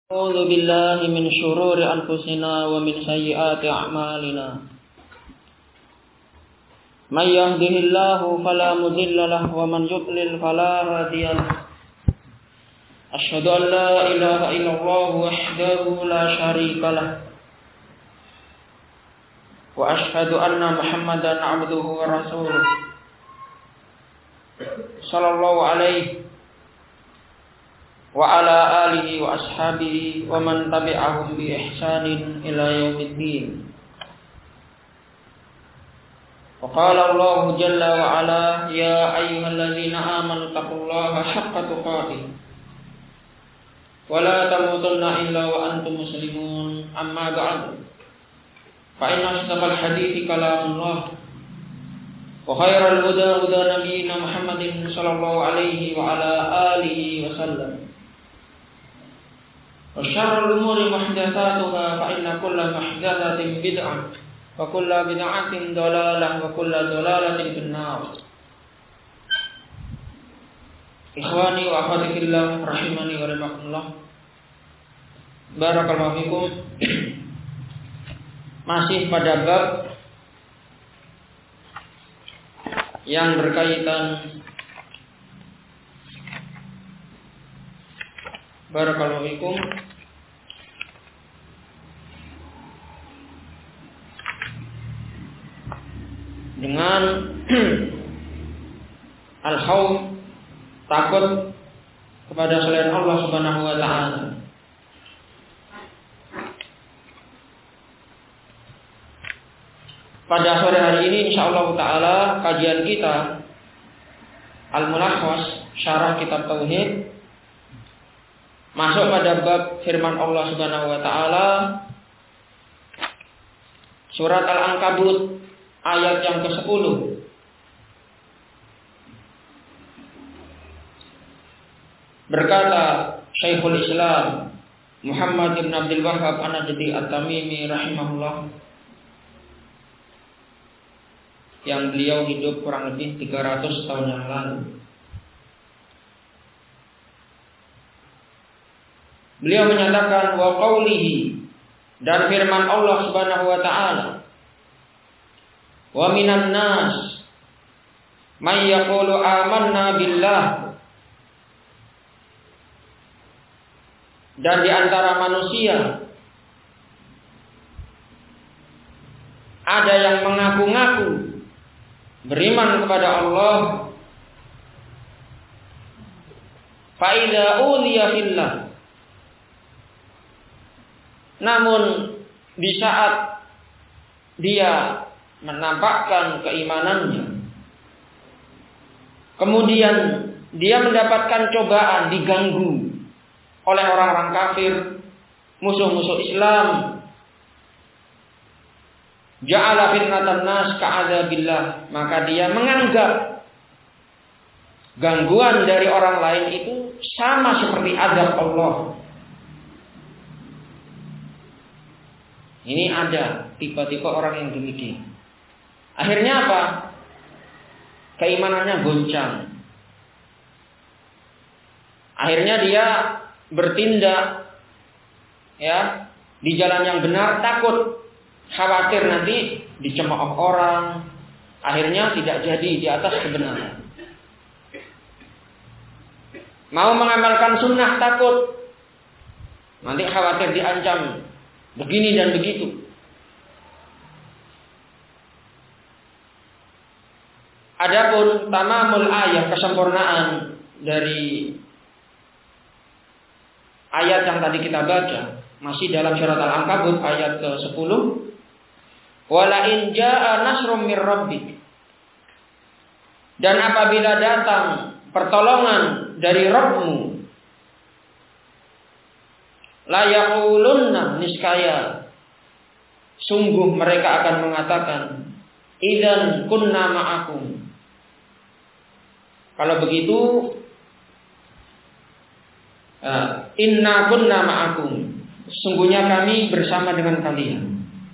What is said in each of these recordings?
أعوذ بالله من شرور أنفسنا ومن سيئات أعمالنا من يهده الله فلا مضل له ومن يضلل فلا هادي له أشهد أن لا إله إلا الله وحده لا شريك له وأشهد أن محمدا عبده ورسوله صلى الله عليه وعلى آله وأصحابه ومن تبعهم بإحسان إلى يوم الدين. وقال الله جل وعلا يا أيها الذين آمنوا اتقوا الله حق تقاته ولا تموتن إلا وأنتم مسلمون أما بعد فإن أصدق الحديث كلام الله وخير الهدى هدى نبينا محمد صلى الله عليه وعلى آله وسلم وشر الأمور محدثاتها فإن كل محدثة بدعة وكل بدعة ضلالة وكل ضلالة في النار. Ikhwani wa akhwati fillah rahimani wa rahimakumullah. Barakallahu fikum. Masih pada bab yang berkaitan barakallahu fikum dengan al-khawf, takut kepada selain Allah Subhanahu wa taala. Pada sore hari ini insyaallah taala kajian kita Al-Mulakhas Syarah Kitab Tauhid masuk pada bab firman Allah Subhanahu wa taala surat Al-Ankabut ayat yang ke-10. Berkata Syekhul Islam Muhammad bin Abdul Wahhab An-Najdi At-Tamimi rahimahullah, yang beliau hidup kurang lebih 300 tahun yang lalu. Beliau menyatakan wa qaulihi, dan firman Allah Subhanahu wa taala, wa minan nas may yaqulu amanna billah, dan di antara manusia ada yang mengaku-ngaku beriman kepada Allah, fa idza uliya fillah, namun di saat dia menampakkan keimanannya, kemudian dia mendapatkan cobaan, diganggu oleh orang-orang kafir, musuh-musuh Islam, ja'ala fitnatan nas ka'adzabillah, maka dia menganggap gangguan dari orang lain itu sama seperti azab Allah. Ini ada tipe-tipe orang yang demikian. Akhirnya apa? Keimanannya goncang. Akhirnya dia bertindak ya di jalan yang benar, takut, khawatir nanti dicemooh orang. Akhirnya tidak jadi di atas kebenaran. Mau mengamalkan sunnah, takut, nanti khawatir diancam begini dan begitu. Adapun tamamul ayat, kesempurnaan dari ayat yang tadi kita baca masih dalam surat Al-Ankabut ayat ke-10. Wala in jaa nasrum mir rabbik, dan apabila datang pertolongan dari Rabbmu, la yaqulunna, niscaya sungguh mereka akan mengatakan, idzan kunna ma'akum, kalau begitu inna kunna ma'akum, sungguhnya kami bersama dengan kalian.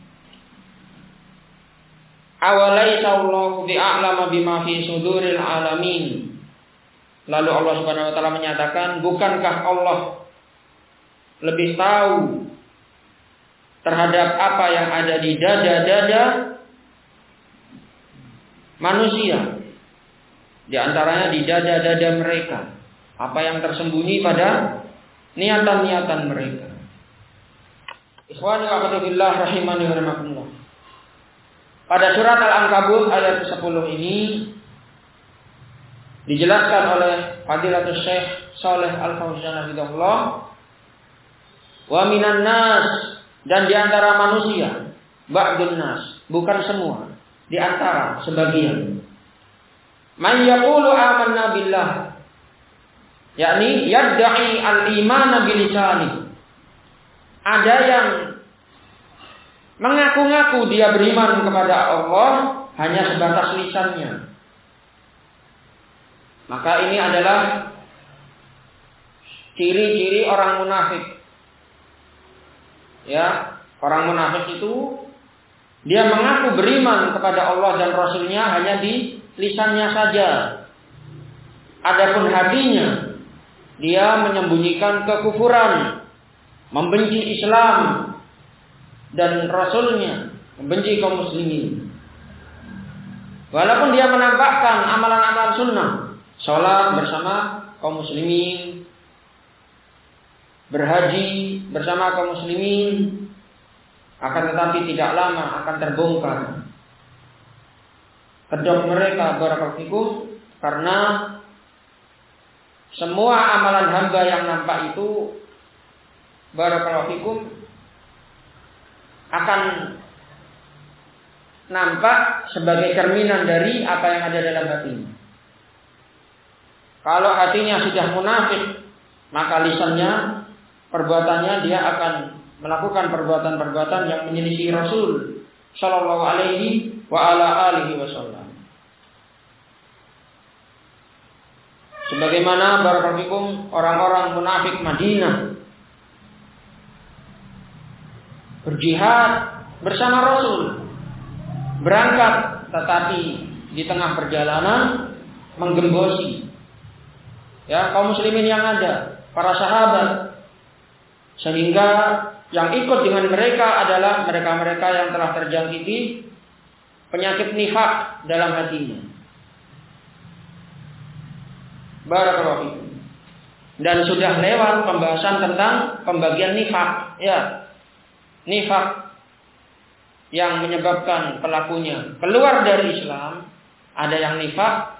Awalaisa Allahu bi'a'lama bima fi suduril alamin, lalu Allah Subhanahu wa taala menyatakan, bukankah Allah lebih tahu terhadap apa yang ada di dada-dada manusia. Di antaranya di dada-dada mereka. Apa yang tersembunyi pada niatan-niatan mereka. Ikhwani wa akhwati fillah rahimani wa rahimakumullah. Pada surat Al-Ankabut ayat 10 ini dijelaskan oleh Fadilatul Syekh Shalih Al-Fauzan hafizahullah, wa minan nas, dan di antara manusia, ba'dun nas, bukan semua, di antara sebagian, man yaqulu amanna billah, yakni yad'i al-imana bilisani. Ada yang mengaku-ngaku dia beriman kepada Allah hanya sebatas lisannya. Maka ini adalah ciri-ciri orang munafik. Ya, orang munafik itu dia mengaku beriman kepada Allah dan Rasulnya hanya di lisannya saja. Adapun hatinya dia menyembunyikan kekufuran, membenci Islam dan Rasulnya, membenci kaum muslimin. Walaupun dia menampakkan amalan-amalan sunnah, sholat bersama kaum muslimin, berhaji bersama kaum muslimin, akan tetapi tidak lama akan terbongkar kedok mereka barakallahu fikum, karena semua amalan hamba yang nampak itu barakallahu fikum akan nampak sebagai cerminan dari apa yang ada dalam hatinya. Kalau hatinya sudah munafik, maka lisannya, perbuatannya dia akan melakukan perbuatan-perbuatan yang menyelisih Rasul sallallahu alaihi wa ala alihi wasallam. Sebagaimana barakallahu fikum orang-orang munafik Madinah berjihad bersama Rasul, berangkat tetapi di tengah perjalanan menggembosi kaum muslimin yang ada, para sahabat, sehingga yang ikut dengan mereka adalah mereka-mereka yang telah terjangkiti penyakit nifak dalam hatinya. Barakallahu fikum. Dan sudah lewat pembahasan tentang pembagian nifak, nifak yang menyebabkan pelakunya keluar dari Islam. Ada yang nifak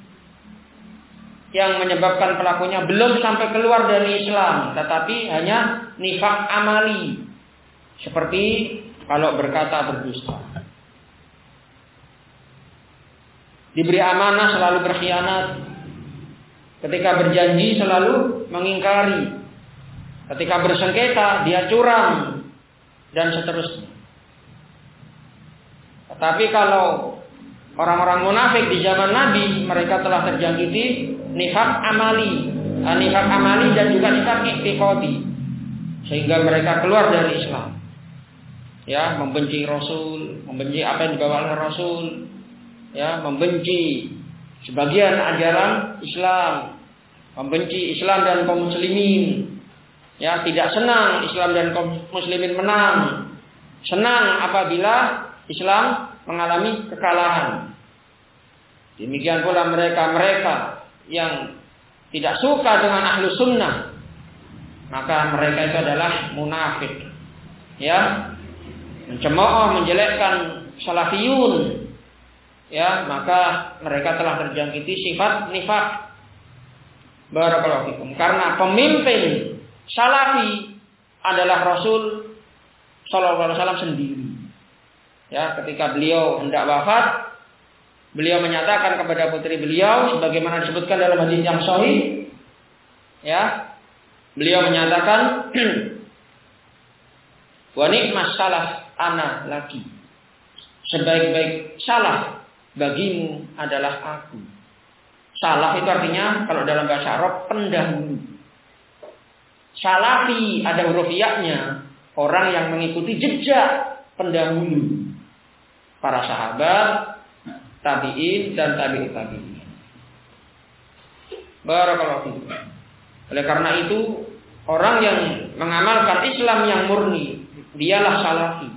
yang menyebabkan pelakunya belum sampai keluar dari Islam, tetapi hanya nifak amali, seperti kalau berkata berdusta, diberi amanah selalu berkhianat, ketika berjanji selalu mengingkari, ketika bersengketa dia curang, dan seterusnya. Tetapi kalau orang-orang munafik di zaman Nabi, mereka telah terjangkiti nifak amali dan juga nifak i'tiqadi, sehingga mereka keluar dari Islam. Membenci Rasul, membenci apa yang dibawa oleh Rasul, membenci sebagian ajaran Islam, membenci Islam dan kaum muslimin. Tidak senang Islam dan kaum muslimin menang, senang apabila Islam mengalami kekalahan. Demikian pula mereka yang tidak suka dengan ahlu sunnah, maka mereka itu adalah munafik, mencemooh, menjelekkan salafiyun, maka mereka telah terjangkiti sifat nifak. Barakallahu fikum. Karena pemimpin salafi adalah Rasul sallallahu alaihi wasallam sendiri. Ketika beliau hendak wafat, beliau menyatakan kepada putri beliau, sebagaimana disebutkan dalam hadis yang sahih, beliau menyatakan, wa ni'mas salaf ana laki, sebaik-baik salaf bagimu adalah aku. Salaf itu artinya kalau dalam bahasa Arab pendahulu. Salafi ada huruf ya-nya, orang yang mengikuti jejak pendahulu, para sahabat, tabi'in dan tabi'ut tabi'in. Barakallahu fikum. Oleh karena itu orang yang mengamalkan Islam yang murni, dialah salafi.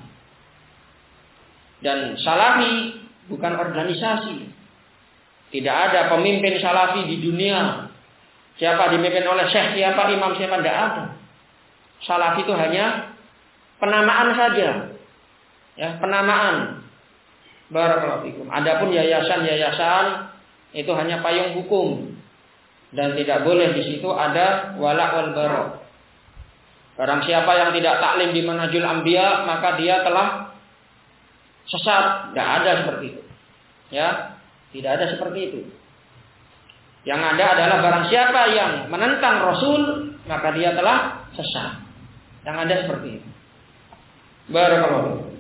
Dan salafi bukan organisasi. Tidak ada pemimpin salafi di dunia. Siapa dipimpin oleh syekh, siapa imam, siapa, tidak ada. Salafi itu hanya penamaan saja. Ya, penamaan. Barakallahu fikum. Adapun yayasan-yayasan itu hanya payung hukum. Dan tidak boleh di situ ada wala wal bara. Barang siapa yang tidak taklim di manhajul anbiya, maka dia telah sesat. Tidak ada seperti itu. Ya, tidak ada seperti itu. Yang ada adalah barang siapa yang menentang Rasul, maka dia telah sesat. Yang ada seperti itu. Barakallahu.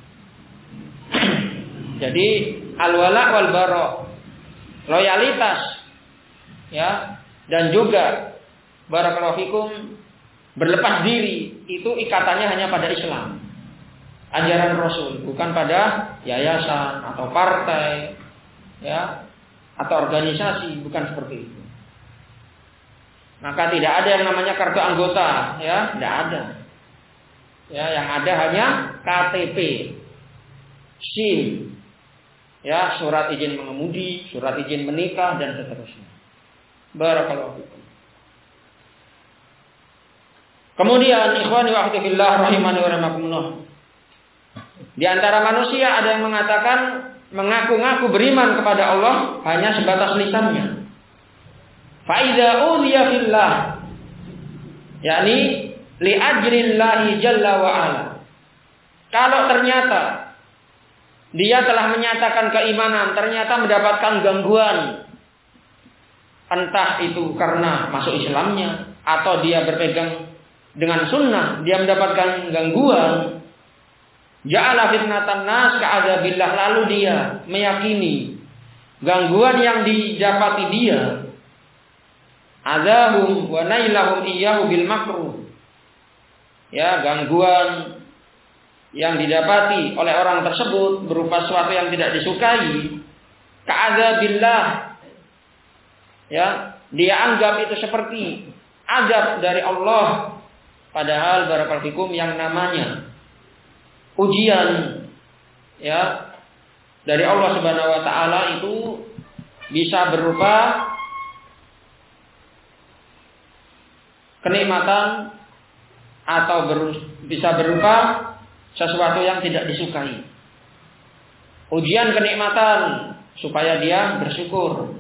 Jadi al-wala wal bara, loyalitas, ya, dan juga barakallahu fikum, berlepas diri itu ikatannya hanya pada Islam, ajaran Rasul, bukan pada yayasan atau partai, ya, atau organisasi, bukan seperti itu. Maka tidak ada yang namanya kartu anggota, ya, tidak ada. Ya, yang ada hanya KTP, SIM, ya, surat izin mengemudi, surat izin menikah, dan seterusnya. Barakallahu fikum. Kemudian ikhwani wa akhwati fillah rahimani wa rahimakumullah. Di antara manusia ada yang mengatakan mengaku-ngaku beriman kepada Allah hanya sebatas lisannya. Fa idza udhiya fillah, yakni li ajrillahi jalla wa ala. Kalau ternyata dia telah menyatakan keimanan, ternyata mendapatkan gangguan, entah itu karena masuk Islamnya atau dia berpegang dengan sunnah, dia mendapatkan gangguan, ja'ala fitnatan nas ka'adzabillah, lalu dia meyakini gangguan yang didapati dia azahum wa nailahum iyyahu bil makruh, ya, gangguan yang didapati oleh orang tersebut berupa sesuatu yang tidak disukai, ka'adzabillah, ya, dia anggap itu seperti azab dari Allah, padahal barakallahu fikum yang namanya ujian, ya, dari Allah Subhanahu wa taala itu bisa berupa kenikmatan atau bisa berupa sesuatu yang tidak disukai. Ujian kenikmatan supaya dia bersyukur.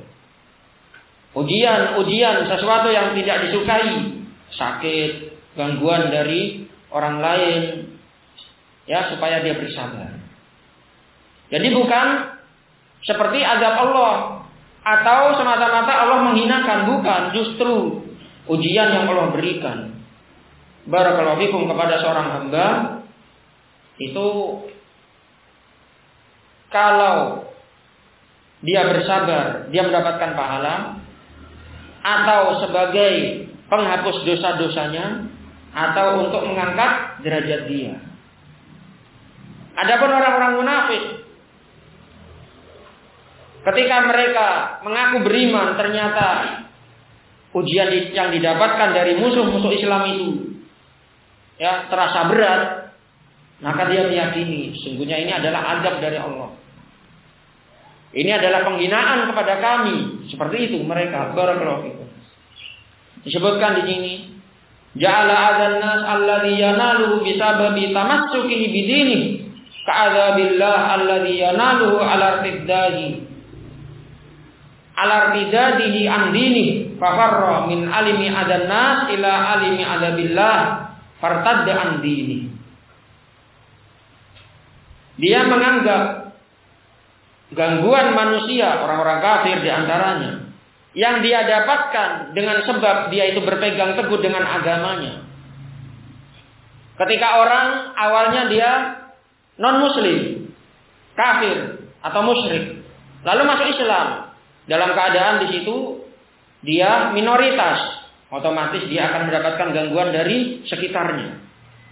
Ujian sesuatu yang tidak disukai, sakit, gangguan dari orang lain, ya, supaya dia bersabar. Jadi bukan seperti azab Allah atau semata-mata Allah menghinakan, bukan, justru ujian yang Allah berikan barakallahu fikum kepada seorang hamba itu, kalau dia bersabar, dia mendapatkan pahala, atau sebagai penghapus dosa-dosanya, atau untuk mengangkat derajat dia. Adapun orang-orang munafik, ketika mereka mengaku beriman, ternyata ujian yang didapatkan dari musuh-musuh Islam itu, ya, terasa berat, maka dia meyakini sungguhnya ini adalah azab dari Allah. Ini adalah penghinaan kepada kami. Seperti itu mereka. Barakallahu fikum. Disebutkan di sini, ja'ala adzan nas alladzi yanaluhu bisababi tamassukihi bidinihi ka'adzabillah alladzi yanaluhu ala irtidadihi an dinihi fafarra min alimi adzan nas ila alimi adzabillah fartadda an dinihi. Dia menganggap gangguan manusia, orang-orang kafir diantaranya, yang dia dapatkan dengan sebab dia itu berpegang teguh dengan agamanya. Ketika orang awalnya dia non-muslim, kafir atau musyrik, lalu masuk Islam, dalam keadaan di situ dia minoritas, otomatis dia akan mendapatkan gangguan dari sekitarnya.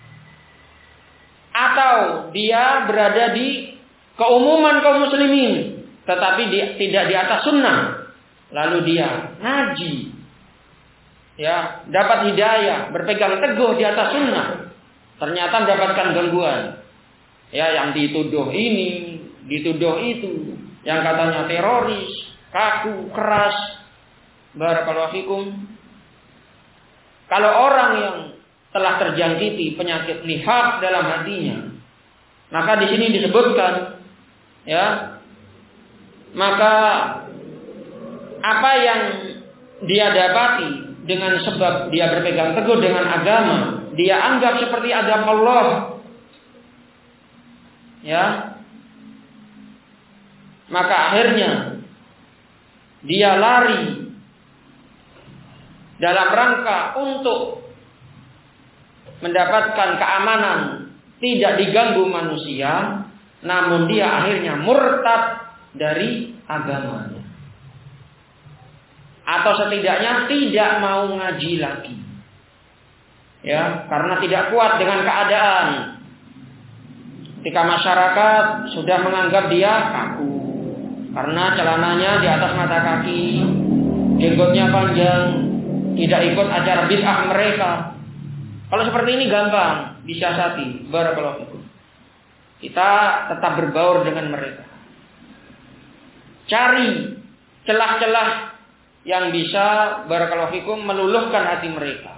Atau dia berada di keumuman kaum muslimin, tetapi dia tidak di atas sunnah, lalu dia ngaji, ya, dapat hidayah, berpegang teguh di atas sunnah, ternyata mendapatkan gangguan. Ya, yang dituduh ini, dituduh itu, yang katanya teroris, kaku, keras. Barakallahu fikum. Kalau orang yang telah terjangkiti penyakit nifaq dalam hatinya, maka di sini disebutkan, ya, maka apa yang dia dapati dengan sebab dia berpegang teguh dengan agama, dia anggap seperti agama Allah, ya, maka akhirnya dia lari dalam rangka untuk mendapatkan keamanan, tidak diganggu manusia, namun dia akhirnya murtad dari agamanya. Atau setidaknya tidak mau ngaji lagi. Ya, karena tidak kuat dengan keadaan. Ketika masyarakat sudah menganggap dia kaku, karena celananya di atas mata kaki, jenggotnya panjang, tidak ikut acara bid'ah mereka. Kalau seperti ini gampang disiasati. Barakallahu fikum. Kita tetap berbaur dengan mereka. Cari celah-celah yang bisa barakallahu fikum meluluhkan hati mereka.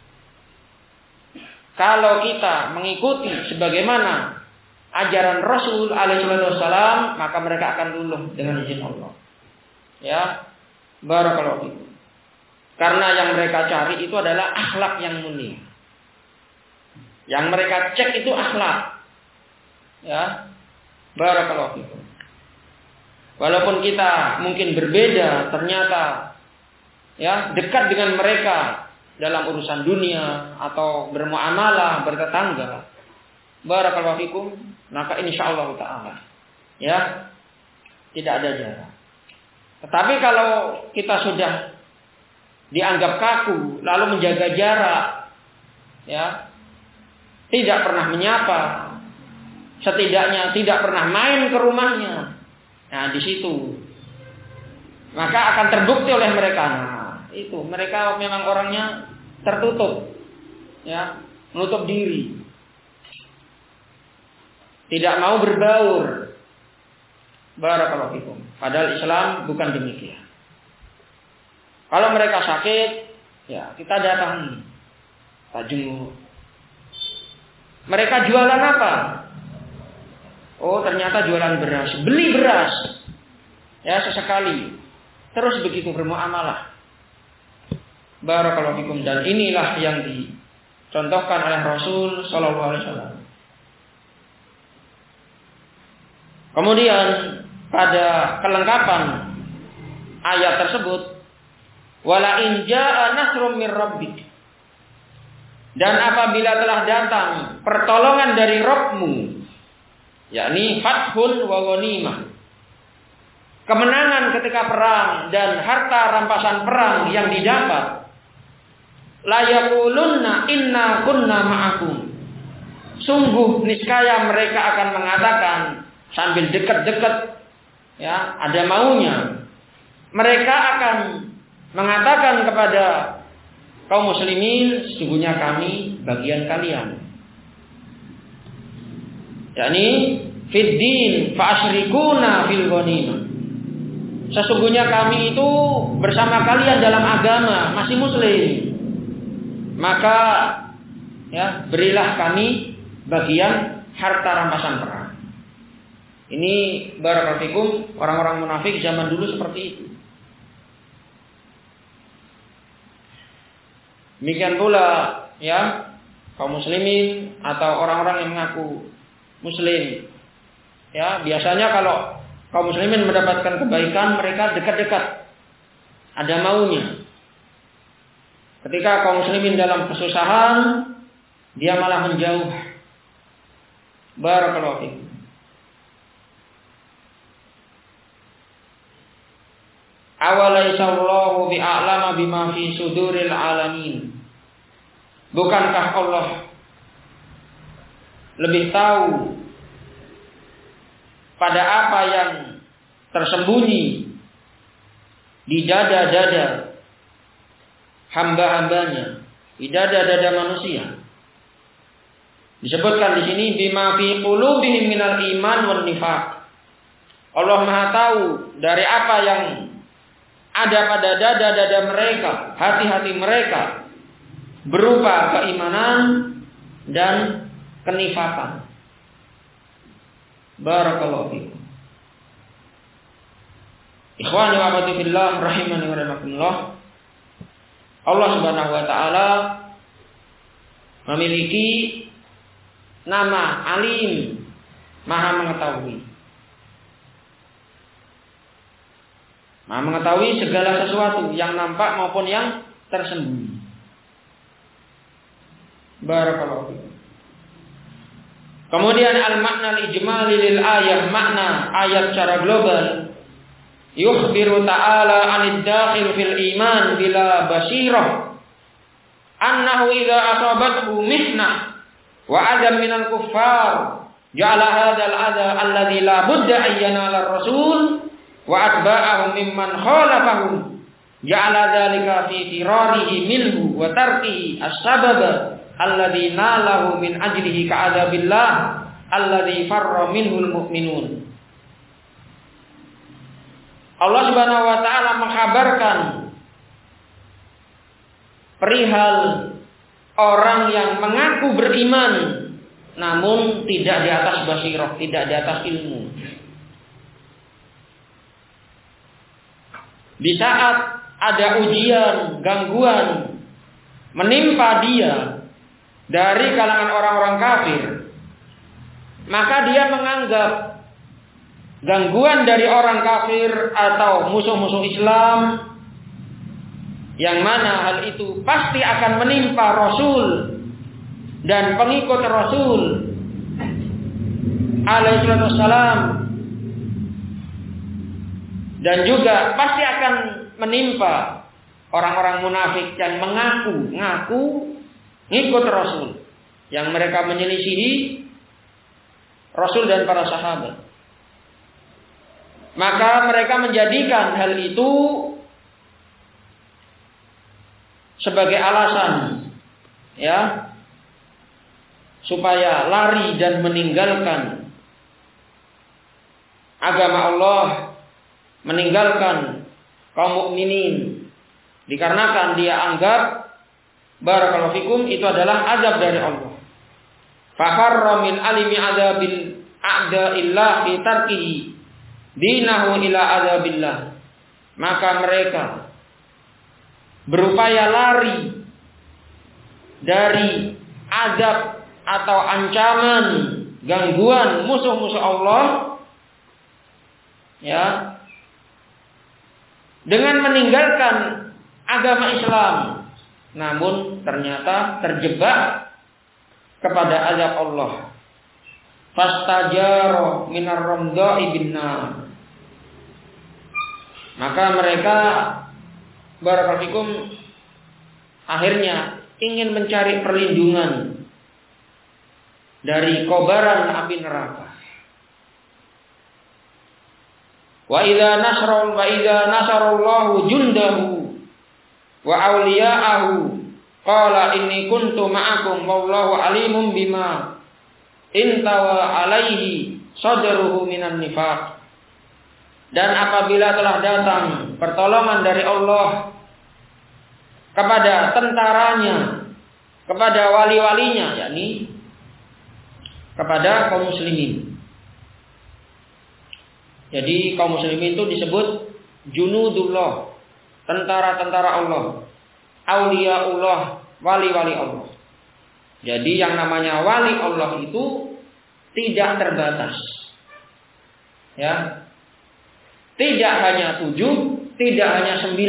Kalau kita mengikuti sebagaimana ajaran Rasul alaihi wasallam, maka mereka akan luluh dengan izin Allah. Ya, barakallahu fikum. Karena yang mereka cari itu adalah akhlak yang mulia. Yang mereka cek itu akhlak. Ya, barakallahu fikum. Walaupun kita mungkin berbeda, ternyata ya dekat dengan mereka dalam urusan dunia atau bermuamalah, bertetangga, barakallahu fikum, maka insyaallah taala ya tidak ada jarak. Tetapi kalau kita sudah dianggap kaku, lalu menjaga jarak, ya, tidak pernah menyapa, setidaknya tidak pernah main ke rumahnya. Nah, di situ maka akan terbukti oleh mereka. Nah, itu mereka memang orangnya tertutup, ya, menutup diri, tidak mau berbaur. Barakallahu fikum. Padahal Islam bukan demikian. Kalau mereka sakit, ya kita datangi, kita jenguk. Mereka jualan apa? Oh, ternyata jualan beras. Beli beras. Ya, sesekali. Terus begitu bermuamalah. Barakallahu fikum. Dan inilah yang dicontohkan oleh Rasul sallallahu alaihi wasallam. Kemudian pada kelengkapan ayat tersebut, wala in jaa nasrum mir rabbik. Dan apabila telah datang pertolongan dari Rabbmu, yakni fathun wa ghanimah, kemenangan ketika perang dan harta rampasan perang yang didapat, la yaqulunna inna kunna ma'akum. Sungguh niscaya mereka akan mengatakan sambil dekat-dekat, ya, ada maunya. Mereka akan mengatakan kepada kaum muslimin, sesungguhnya kami bagian kalian. yakni fid din fa asyrikuna fil ghanimah. Sesungguhnya kami itu bersama kalian dalam agama, masih muslim. Maka ya, berilah kami bagian harta rampasan perang. Ini barakallahu fikum, orang-orang munafik zaman dulu seperti itu. Demikian pula ya kaum muslimin atau orang-orang yang mengaku muslim. Ya, biasanya kalau kaum muslimin mendapatkan kebaikan, mereka dekat-dekat, ada maunya. Ketika kaum muslimin dalam kesusahan, dia malah menjauh. Barakallahu fikum. Awalaysallahu bi'a'lama bima fi suduril alamin. Bukankah Allah lebih tahu pada apa yang tersembunyi di dada-dada hamba-hambanya, di dada-dada manusia. Disebutkan di sini bima fi qulubihim minal iman wan nifaq. Allah Maha tahu dari apa yang ada pada dada-dada mereka, hati-hati mereka, berupa keimanan dan kenifakan. Barakallahu fikum. Ikhwani wa akhwati fillah rahimani wa rahimakumullah. Allah Subhanahu wa taala memiliki nama Alim, Maha mengetahui. Maha mengetahui segala sesuatu yang nampak maupun yang tersembunyi. Barakallahu fikum. Kemudian al-makna al-ijmali lil ayat, makna ayat secara global. Yukhbiru ta'ala 'anid dakhil fil iman bila basirah. Annahu idza asabathu mihnah wa adam minal kuffar ja'ala hadzal adza alladzi la budda an yanala ar-rasul wa atba'ahum mimman khalafahum ja'ala dzalika fi firarihi minhu wa tarkihi as-sababa alladzi nalahu min ajlihi ka'adzabillah alladzi farra minhul mu'minun. Allah Subhanahu wa taala mengkhabarkan perihal orang yang mengaku beriman namun tidak di atas basirah, tidak di atas ilmu. Di saat ada ujian, gangguan menimpa dia dari kalangan orang-orang kafir, maka dia menganggap gangguan dari orang kafir atau musuh-musuh Islam, yang mana hal itu pasti akan menimpa Rasul dan pengikut Rasul alaihi wassalam, dan juga pasti akan menimpa orang-orang munafik yang mengaku ngikut Rasul, yang mereka menyelisihi Rasul dan para sahabat. Maka mereka menjadikan hal itu sebagai alasan, ya, supaya lari dan meninggalkan agama Allah, meninggalkan kaum mukminin, dikarenakan dia anggap barakallahu fikum itu adalah azab dari Allah. Fafarra min alimi adzabil a'da'illah fi tarkihi dinahu ila adzabillah. Maka mereka berupaya lari dari azab atau ancaman, gangguan musuh-musuh Allah, ya, dengan meninggalkan agama Islam, namun ternyata terjebak kepada azab Allah. Fastajaro minar ramda'i binnar. Maka mereka barakallahu fikum akhirnya ingin mencari perlindungan dari kobaran api neraka. Wa idza nasarallahu jundahu wa awliya'ahu qala inni kuntu ma'akum wallahu alimun bima intawa alaihi sadruhu minan nifaq. Dan apabila telah datang pertolongan dari Allah kepada tentaranya, kepada wali-walinya, yakni kepada kaum muslimin. Jadi kaum muslimin itu disebut junudullah, tentara-tentara Allah, auliaullah, wali-wali Allah. Jadi yang namanya wali Allah itu tidak terbatas, ya. Tidak hanya 7, tidak hanya 9.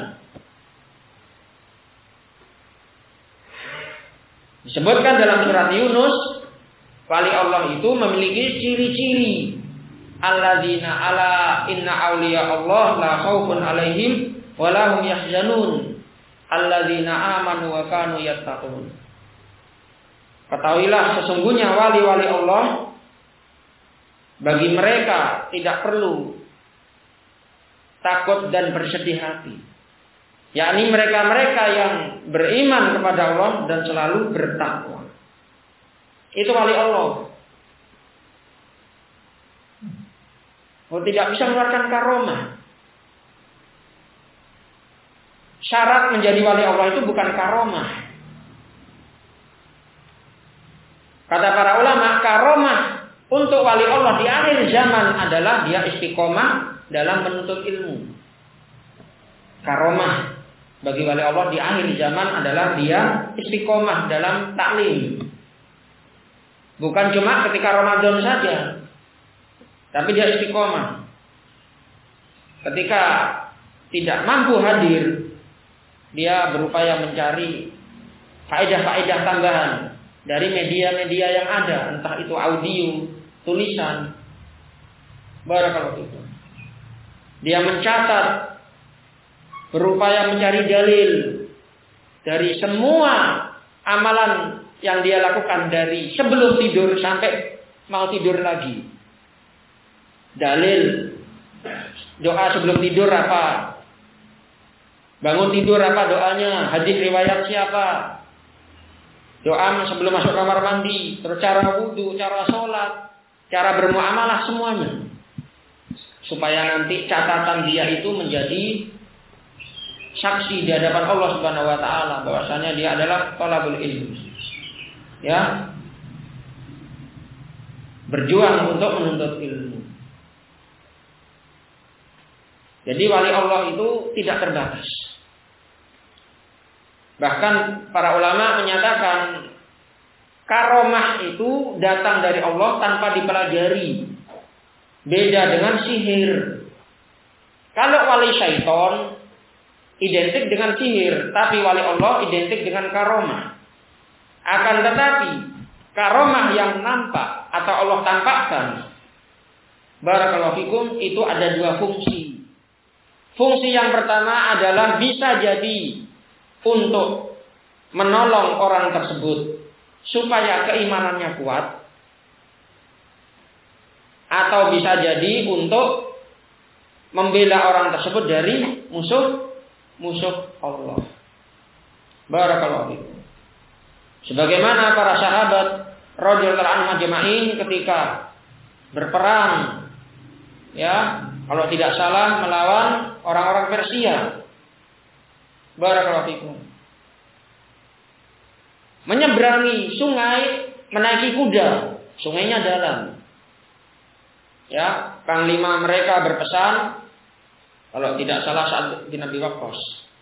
Disebutkan dalam surat Yunus, wali Allah itu memiliki ciri-ciri. Alladzina ala inna awliya Allah la khaufun alaihim wa lahum yahzanun. Alladzina amanu wa kanu yattaqun. Ketahuilah sesungguhnya wali-wali Allah, bagi mereka tidak perlu takut dan bersedih hati. yakni mereka-mereka yang beriman kepada Allah dan selalu bertakwa. Itu wali Allah. Tidak bisa mengeluarkan karomah. Syarat menjadi wali Allah itu bukan karomah. Kata para ulama, karomah untuk wali Allah di akhir zaman adalah dia istiqomah dalam menuntut ilmu. Karomah bagi wali Allah di akhir zaman adalah dia istiqomah dalam taklim. Bukan cuma ketika Ramadan saja, tapi dia istiqomah. Ketika tidak mampu hadir, dia berupaya mencari faedah-faedah tambahan dari media-media yang ada, entah itu audio, tulisan. Barakallahu fikum. Dia mencatat, berupaya mencari dalil dari semua amalan yang dia lakukan dari sebelum tidur sampai mau tidur lagi. Dalil doa sebelum tidur apa? Bangun tidur apa doanya? Hadis riwayat siapa? Doa sebelum masuk kamar mandi, terus cara wudu, cara sholat, cara bermuamalah semuanya. Supaya nanti catatan dia itu menjadi saksi di hadapan Allah Subhanahu wa taala bahwasanya dia adalah thalabul ilmi. Ya. Berjuang untuk menuntut ilmu. Jadi wali Allah itu tidak terbatas. Bahkan para ulama menyatakan karomah itu datang dari Allah tanpa dipelajari. Beda dengan sihir. Kalau wali syaitan identik dengan sihir, tapi wali Allah identik dengan karomah. Akan tetapi karomah yang nampak atau Allah tampakkan, barakallahu fikum, itu ada dua fungsi. Fungsi yang pertama adalah bisa jadi untuk menolong orang tersebut supaya keimanannya kuat, atau bisa jadi untuk membela orang tersebut dari musuh Allah. Barakallahu fikum. Sebagaimana para sahabat radhiyallahu anhum ajma'in ketika berperang, ya, kalau tidak salah melawan orang-orang Persia. Barakallahu fikum. Menyeberangi sungai, menaiki kuda, sungainya dalam. Ya, panglima mereka berpesan, kalau tidak salah Sa'ad bin Abi Waqqas,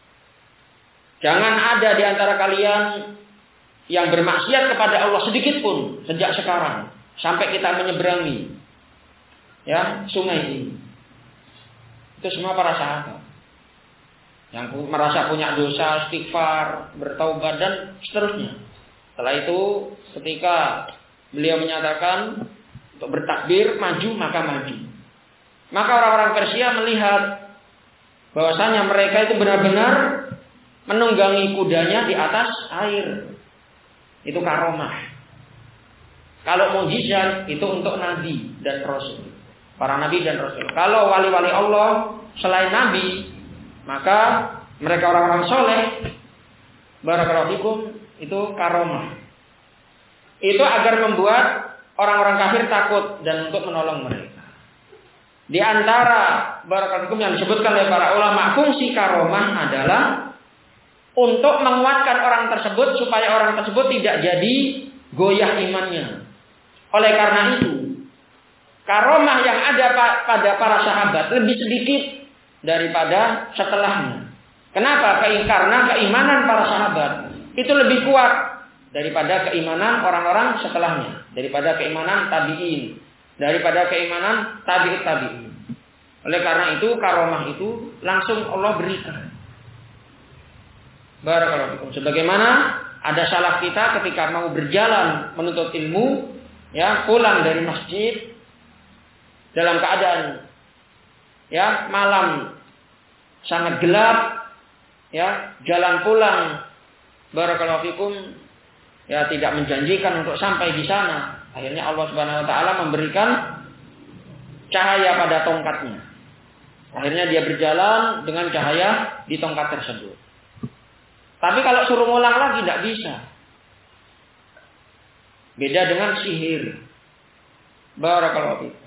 jangan ada di antara kalian yang bermaksiat kepada Allah sedikit pun sejak sekarang sampai kita menyeberangi, ya, sungai ini. Itu semua para sahabat yang merasa punya dosa, istighfar, bertaubat dan seterusnya. Setelah itu ketika beliau menyatakan untuk bertakbir maju, maka maju. Maka orang-orang Persia melihat bahwasanya mereka itu benar-benar menunggangi kudanya di atas air. Itu karomah. Kalau mukjizat itu untuk nabi dan rasul, para nabi dan rasul. Kalau wali-wali Allah selain nabi, maka mereka orang-orang soleh, barakallahu fikum, itu karomah. Itu agar membuat orang-orang kafir takut dan untuk menolong mereka. Di antara barakallahu fikum yang disebutkan oleh para ulama, fungsi karomah adalah untuk menguatkan orang tersebut supaya orang tersebut tidak jadi goyah imannya. Oleh karena itu, karomah yang ada pada para sahabat lebih sedikit daripada setelahnya. Kenapa? Karena keimanan para sahabat itu lebih kuat daripada keimanan orang-orang setelahnya, daripada keimanan tabi'in, daripada keimanan tabi'in. Oleh karena itu, karomah itu langsung Allah berikan. Barakallahu fikum. Sebagaimana ada salaf kita ketika mau berjalan menuntut ilmu, ya, pulang dari masjid dalam keadaan, ya, malam sangat gelap, ya, jalan pulang, barakallahu fikum, ya, tidak menjanjikan untuk sampai di sana. Akhirnya Allah Subhanahu wa taala memberikan cahaya pada tongkatnya. Akhirnya dia berjalan dengan cahaya di tongkat tersebut. Tapi kalau suruh ngulang lagi tidak bisa. Beda dengan sihir. Barakallahu fiik.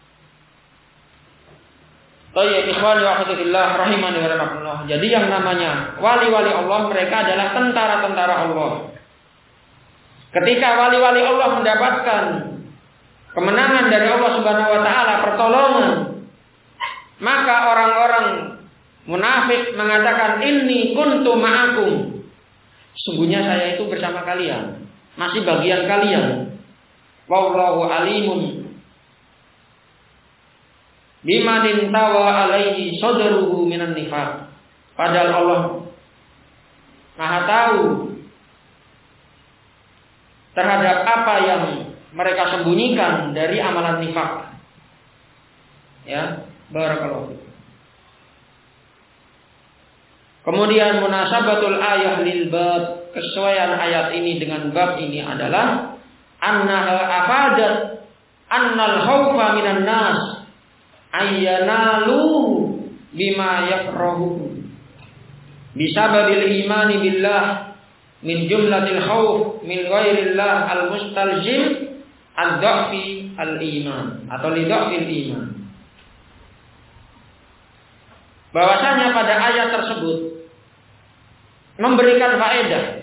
Tayyib ikhwani wa akhwatillah rahimani wa rahimakumullah. Jadi yang namanya wali-wali Allah, mereka adalah tentara-tentara Allah. Ketika wali-wali Allah mendapatkan kemenangan dari Allah Subhanahu wa taala, pertolongan, maka orang-orang munafik mengatakan inni kuntu ma'akum. Sungguhnya saya itu bersama kalian, masih bagian kalian. Wallahu alimun biman tawa alaihi sadruhu minan nifaq. Padahal Allah Maha tahu terhadap apa yang mereka sembunyikan dari amalan nifak. Ya, barakallahu. Kemudian munasabatul ayah lil bab, kesesuaian ayat ini dengan bab ini adalah annaha afadat annal khaufa minan nas ayyanalu bima yakrahu bisababil imani billah min jumlatil khauf min ghairillah al-mustalzim ad-dha'fi al-iman atau lidha'fil iman. Bahwasanya pada ayat tersebut memberikan faedah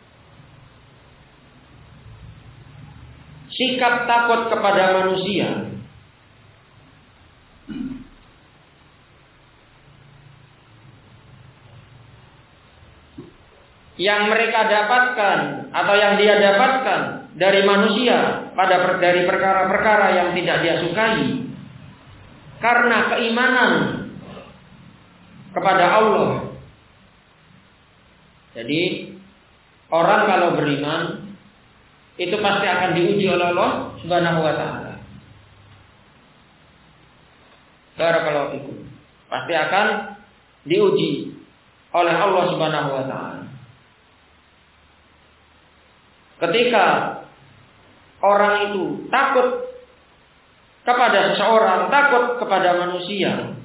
sikap takut kepada manusia yang mereka dapatkan atau yang dia dapatkan dari manusia dari perkara-perkara yang tidak dia sukai karena keimanan kepada Allah. Jadi orang kalau beriman itu pasti akan diuji oleh Allah Subhanahu wa taala. Barakallahu fikum. Pasti akan diuji oleh Allah Subhanahu wa taala. Ketika orang itu takut kepada seseorang, takut kepada manusia,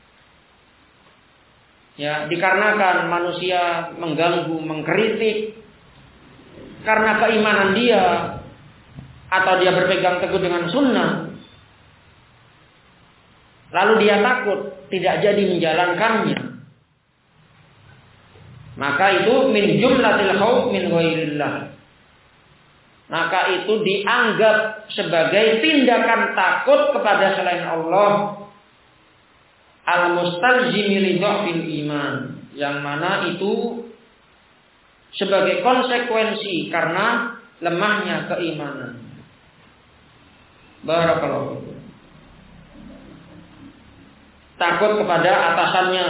ya, dikarenakan manusia mengganggu, mengkritik karena keimanan dia atau dia berpegang teguh dengan sunnah, lalu dia takut tidak jadi menjalankannya, maka itu min jumlatil khauf min ghairillah. Maka itu dianggap sebagai tindakan takut kepada selain Allah, al-mustalzimi lidha'fil iman, yang mana itu sebagai konsekuensi karena lemahnya keimanan. Barakallahu. Takut kepada atasannya.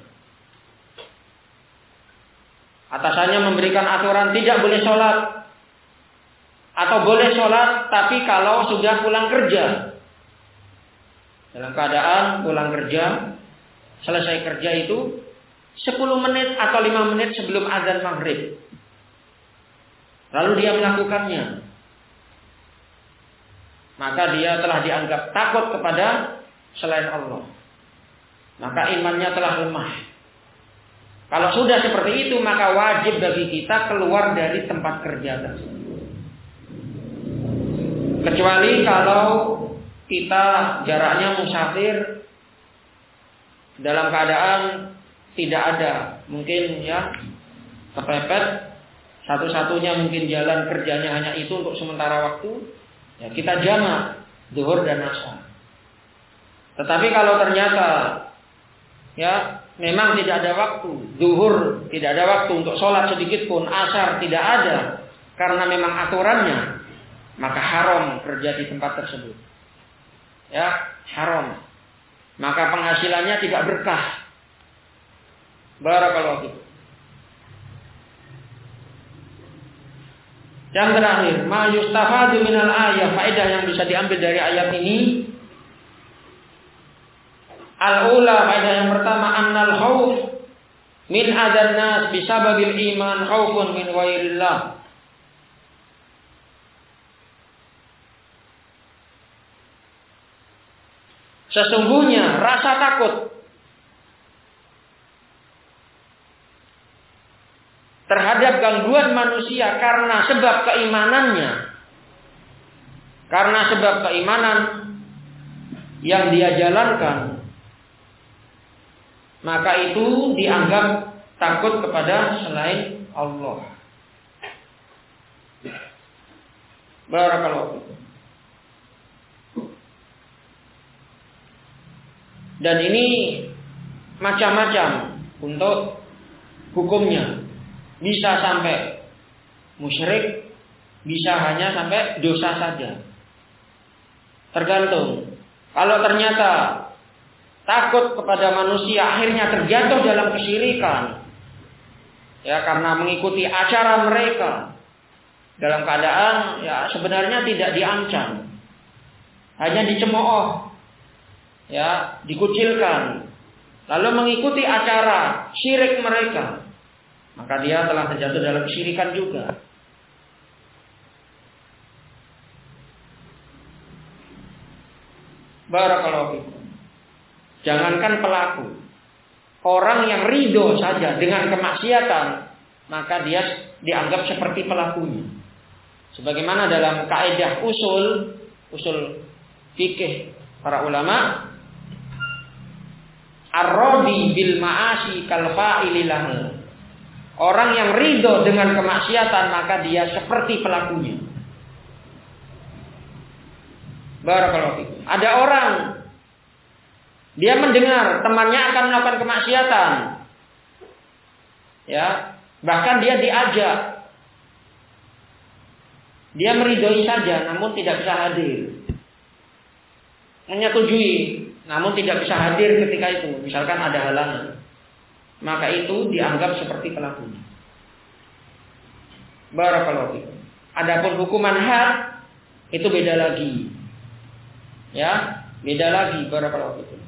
Atasannya memberikan aturan tidak boleh sholat, atau boleh sholat tapi kalau sudah pulang kerja. Dalam keadaan pulang kerja, selesai kerja itu 10 menit atau 5 menit sebelum azan maghrib. Lalu dia melakukannya. Maka dia telah dianggap takut kepada selain Allah. Maka imannya telah lemah. Kalau sudah seperti itu, maka wajib bagi kita keluar dari tempat kerja tersebut. Kecuali kalau kita jaraknya musafir dalam keadaan tidak ada, mungkin ya kepepet, satu-satunya mungkin jalan kerjanya hanya itu untuk sementara waktu, ya kita jamak zuhur dan asar. Tetapi kalau ternyata ya memang tidak ada waktu, zuhur tidak ada waktu untuk sholat sedikit pun, asar tidak ada karena memang aturannya, maka haram kerja di tempat tersebut. Ya, haram. Maka penghasilannya tidak berkah. Barakallahu fiik. Yang terakhir, ma yustafadu minal ayat, faedah yang bisa diambil dari ayat ini. Al-ula, faedah yang pertama, annal khauf min adan nas bisababil iman khaufun min ghairillah. Sesungguhnya rasa takut terhadap gangguan manusia karena sebab keimanannya, karena sebab keimanan yang dia jalankan, maka itu dianggap takut kepada selain Allah. Barakallahu fikum. Dan ini macam-macam untuk hukumnya. Bisa sampai musyrik, bisa hanya sampai dosa saja. Tergantung. Kalau ternyata takut kepada manusia akhirnya terjatuh dalam kesyirikan, ya karena mengikuti acara mereka, dalam keadaan ya sebenarnya tidak diancam, hanya dicemooh, ya dikucilkan, lalu mengikuti acara syirik mereka, maka dia telah terjatuh dalam kesyirikan juga. Barakallahu fikum. Jangankan pelaku, orang yang ridho saja dengan kemaksiatan, maka dia dianggap seperti pelakunya. Sebagaimana dalam kaidah usul fikih para ulama, ar-radi bil ma'asi kal fa'ililah. Orang yang ridho dengan kemaksiatan, maka dia seperti pelakunya. Barakallahu fikum. Ada orang, dia mendengar temannya akan melakukan kemaksiatan, ya, bahkan dia diajak, dia meridhoi saja, namun tidak bisa hadir, menyetujui, namun tidak bisa hadir ketika itu, misalkan ada halangan, maka itu dianggap seperti pelakunya. Barakallahu fikum. Adapun hukuman had itu beda lagi, ya, beda lagi. Barakallahu fikum.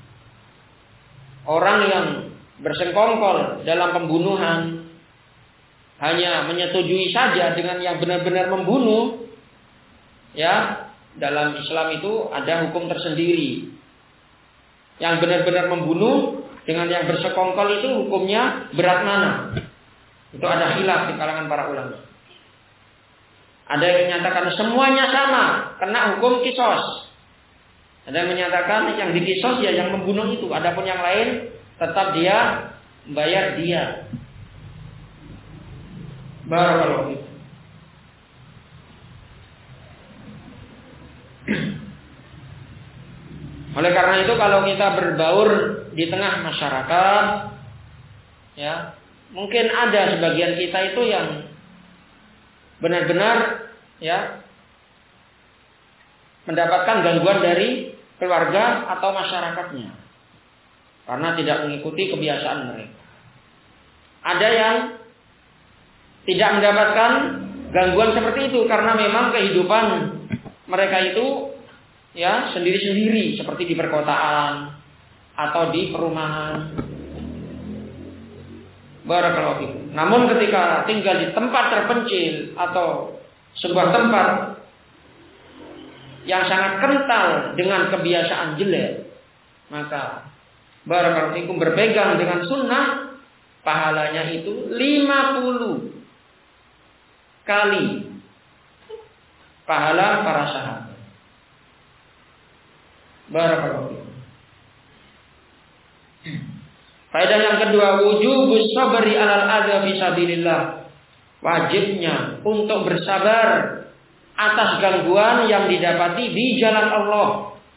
Orang yang bersengkongkol dalam pembunuhan, hanya menyetujui saja dengan yang benar-benar membunuh, ya, dalam Islam itu ada hukum tersendiri. Yang benar-benar membunuh dengan yang bersekongkol itu hukumnya berat mana? Itu ada khilaf di kalangan para ulama. Ada yang menyatakan semuanya sama, kena hukum kisos. Ada yang menyatakan yang dikisos ya yang membunuh itu. Adapun yang lain tetap dia membayar dia. Barakallahu fikum. Oleh karena itu kalau kita berbaur di tengah masyarakat, ya mungkin ada sebagian kita itu yang benar-benar ya mendapatkan gangguan dari keluarga atau masyarakatnya karena tidak mengikuti kebiasaan mereka. Ada yang tidak mendapatkan gangguan seperti itu karena memang kehidupan mereka itu ya sendiri-sendiri seperti di perkotaan atau di perumahan. Barakallahu fikum. Namun ketika tinggal di tempat terpencil atau sebuah tempat yang sangat kental dengan kebiasaan jelek, maka barakallahu fikum berpegang dengan sunnah, pahalanya itu 50 kali pahala para sahabat. Barakallahu fikum. Faedah yang kedua, wujubus sabri 'alal adza fi sabilillah. Wajibnya untuk bersabar atas gangguan yang didapati di jalan Allah.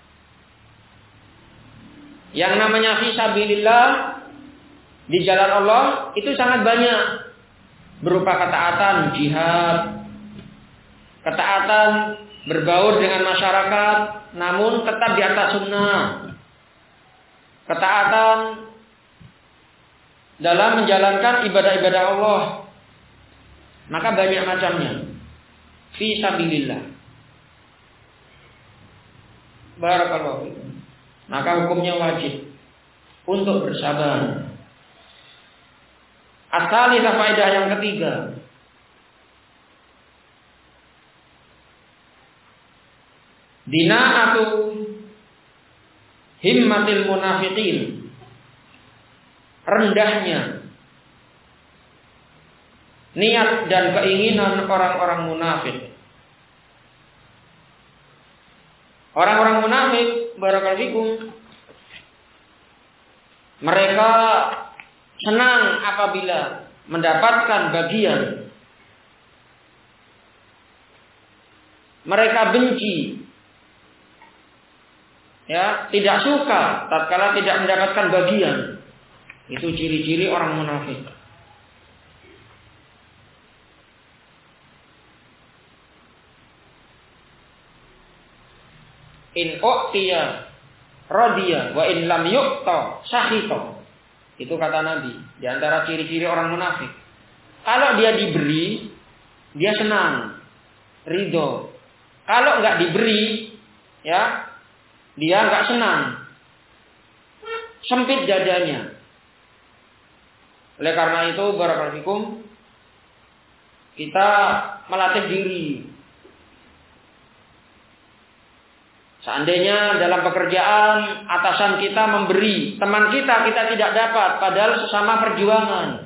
Yang namanya fi sabilillah, di jalan Allah itu sangat banyak, berupa ketaatan jihad, ketaatan berbaur dengan masyarakat namun tetap di atas sunnah, ketaatan dalam menjalankan ibadah-ibadah Allah, maka banyak macamnya. Fi sabilillah. Barakallahu fikum. Maka hukumnya wajib untuk bersabar. As-salisah, faedah yang ketiga. Dina'atu himmatil munafiqin. Rendahnya niat dan keinginan orang-orang munafik. Orang-orang munafik, barakallahu fikum, mereka senang apabila mendapatkan bagian. Mereka benci, ya, tidak suka tatkala tidak mendapatkan bagian. Itu ciri-ciri orang munafik. In u'tiya radiya wa in lam yu'ta sakhita. Itu kata Nabi, di antara ciri-ciri orang munafik. Kalau dia diberi, dia senang, ridho. Kalau enggak diberi, ya, dia enggak senang. Sempit dadanya. Oleh karena itu, barakallahu fikum, kita melatih diri. Seandainya dalam pekerjaan atasan kita memberi, teman kita tidak dapat, padahal sesama perjuangan.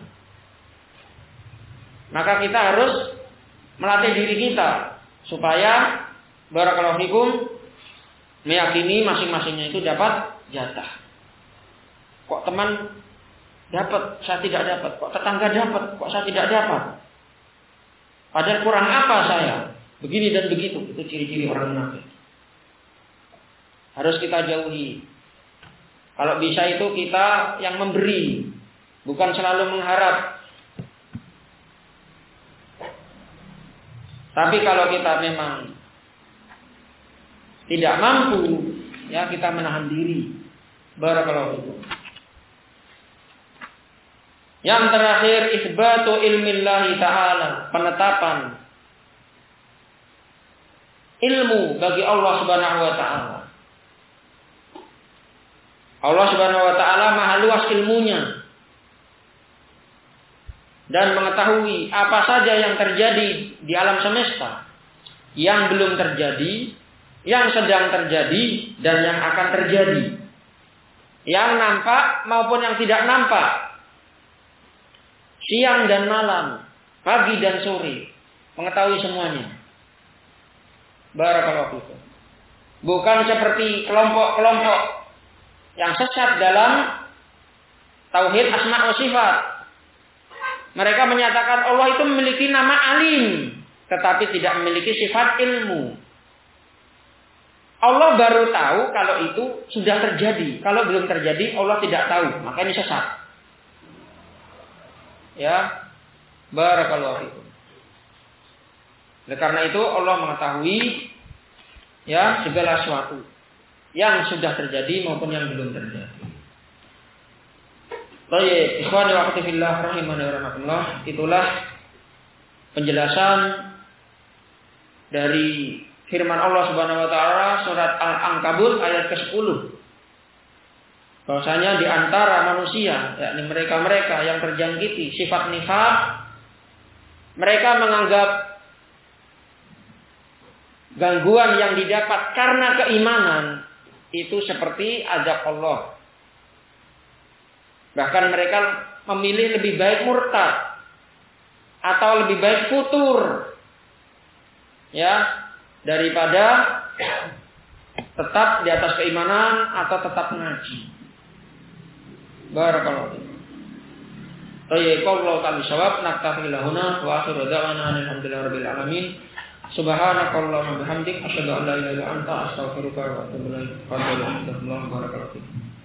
Maka kita harus melatih diri kita supaya barakallahu fikum meyakini masing-masingnya itu dapat jatah. Kok teman dapat, saya tidak dapat. Kok tetangga dapat, kok saya tidak dapat. Padahal kurang apa saya? Begini dan begitu. Itu ciri-ciri orang munafik. Harus kita jauhi. Kalau bisa itu kita yang memberi, bukan selalu mengharap. Tapi kalau kita memang tidak mampu, ya kita menahan diri. Barakallahu fikum. Yang terakhir, isbatu ilmillahi ta'ala, penetapan ilmu bagi Allah Subhanahu wa taala. Allah Subhanahu wa taala maha luas ilmunya dan mengetahui apa saja yang terjadi di alam semesta, yang belum terjadi, yang sedang terjadi, dan yang akan terjadi, yang nampak maupun yang tidak nampak, siang dan malam, pagi dan sore, mengetahui semuanya. Barakallahu fikum. Bukan seperti kelompok-kelompok yang sesat dalam tauhid asma wa sifat. Mereka menyatakan Allah itu memiliki nama alim, tetapi tidak memiliki sifat ilmu. Allah baru tahu kalau itu sudah terjadi. Kalau belum terjadi, Allah tidak tahu. Maka ini sesat. Ya, barakallahu fikum. Oleh karena itu Allah mengetahui ya segala sesuatu yang sudah terjadi maupun yang belum terjadi. Baik, ikhwani wa akhwati fillah rahimani wa rahmatullah, itulah penjelasan dari firman Allah Subhanahu wa taala surat Al-Ankabut ayat ke-10. Bahwasanya di antara manusia, yakni mereka-mereka yang terjangkiti sifat nifaq, mereka menganggap gangguan yang didapat karena keimanan itu seperti azab Allah. Bahkan mereka memilih lebih baik murtad atau lebih baik futur, ya, daripada tetap di atas keimanan atau tetap ngaji. Barakallahu fiik. Tayyibullahu kami syawab naktafi lahuna wa akhiru da'wana alhamdulillahirabbil alamin. Subhanakallahumma bihamdik asyhadu an la ilaha illa anta astaghfiruka wa atubu ilaik. Barakallahu fiik.